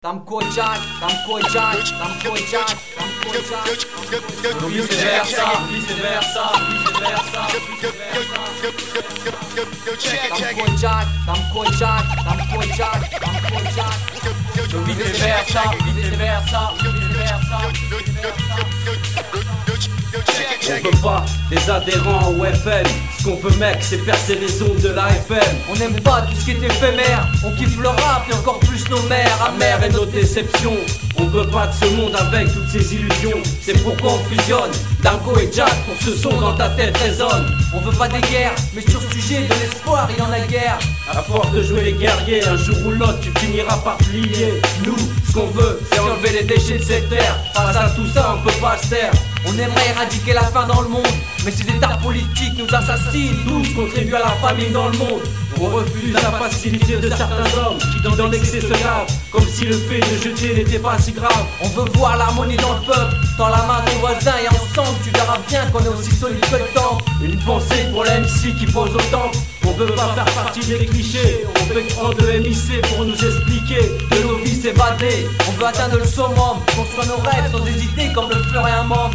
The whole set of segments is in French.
Tamco Jack, Tamco Jack, Tamco Jack, Tamco Jack. Vice versa, vice versa, vice versa, Tamco Jack, Tamco Jack, Tamco Jack, Tamco Jack. Vice versa, vice versa, vice versa. On veut pas des adhérents au FM. Ce qu'on veut mec c'est percer les ondes de la FM. On n'aime pas tout ce qui est éphémère. On kiffe le rap et encore plus nos mères amères Et nos déceptions. On veut pas de ce monde avec toutes ces illusions. C'est pourquoi on fusionne Danko et Jack pour ce son dans ta tête résonne. On veut pas des guerres, mais sur ce sujet de l'espoir il y en a guerre. À force de jouer les guerriers, un jour ou l'autre tu finiras par plier. Nous, ce qu'on veut, c'est enlever les déchets de cette terre. Face à tout ça, on peut pas se taire. On aimerait éradiquer la faim dans le monde, mais ces états politiques nous assassinent. Tous contribuent à la famine dans le monde. On refuse la facilité de certains hommes qui dans l'excès se lavent, comme si le fait de jeter n'était pas si grave. On veut voir l'harmonie dans le peuple. Tends la main à ton voisin et ensemble tu verras bien qu'on est aussi solide que le temps. Une pensée pour la MC qui pose autant. On veut pas faire partie des clichés. On fait prendre de MIC pour nous expliquer de nos vies s'évader. On veut atteindre le summum, construire nos rêves sans hésiter comme le fleur et un membre.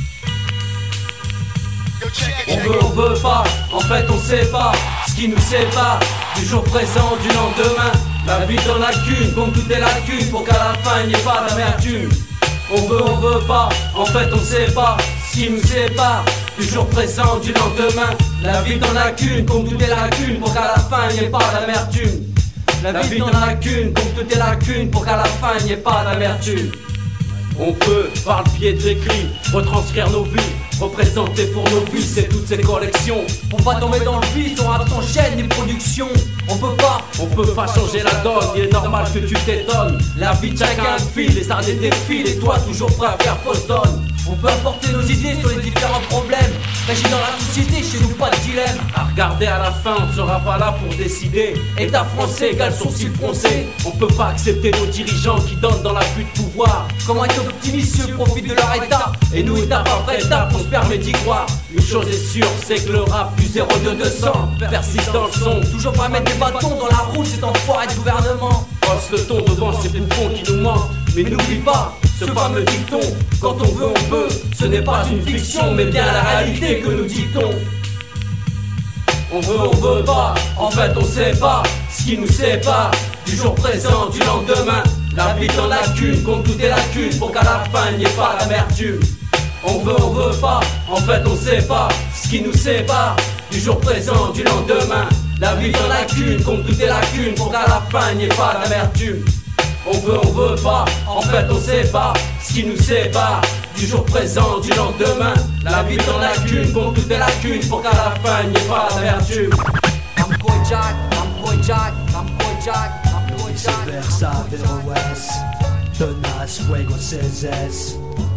On veut pas, en fait on sait pas ce qui nous sépare du jour présent, du lendemain. La vie dans la cune, comme toutes les lacunes, pour qu'à la fin il n'y ait pas d'amertume. On veut pas, en fait on sait pas ce qui nous sépare du jour présent, du lendemain. La vie dans la cune, comme toutes les lacunes, pour qu'à la fin il n'y ait pas d'amertume. La vie dans la cune, comme toutes les lacunes, pour qu'à la fin il n'y ait pas d'amertume. On peut, par le biais d'écrits, retranscrire nos vies, représenter pour nos vies, c'est toutes ces collections. Pour pas tomber dans le vide, on rap sans chaîne ni production. On peut pas changer la donne, il est normal que tu t'étonnes. La vie de chacun file, les années défilent et toi toujours prêt à faire fausse donne. On peut apporter nos idées sur les différents problèmes. Régis dans la société, chez nous pas de dilemme. À regarder à la fin, on ne sera pas là pour décider. État français égale sourcil froncé. On peut pas accepter nos dirigeants qui donnent dans l'abus de pouvoir. Comment être optimistes, ceux profitent de leur état. Et nous, étape après étape, on se permet d'y croire. Une chose est sûre, c'est que le rap du 0-2-200 persiste dans le son. Toujours pas mettre des bâtons dans la roue, c'est enfoiré de gouvernement. Hausse le ton devant ces bouffons qui nous mentent. Mais n'oublie pas ce fameux dicton, quand on veut on peut. Ce n'est pas une fiction mais bien la réalité que nous dictons. On veut pas, en fait on sait pas ce qui nous sépare du jour présent, du lendemain. La vie dans la cune, comme toutes les lacunes, pour qu'à la fin il n'y ait pas d'amertume. On veut pas, en fait on sait pas ce qui nous sépare du jour présent, du lendemain. La vie dans la cune, comme toutes les lacunes, pour qu'à la fin il n'y ait pas d'amertume. On veut pas, en fait on sait pas ce qui nous sépare du jour présent, du lendemain. La vie dans la cune, comme toutes les lacunes, pour qu'à la fin il n'y ait pas d'amertume. Tamco Jack, Tamco Jack, Tamco Jack, Tamco Jack. Viceversa, VOS, tenace, fuego, CSS.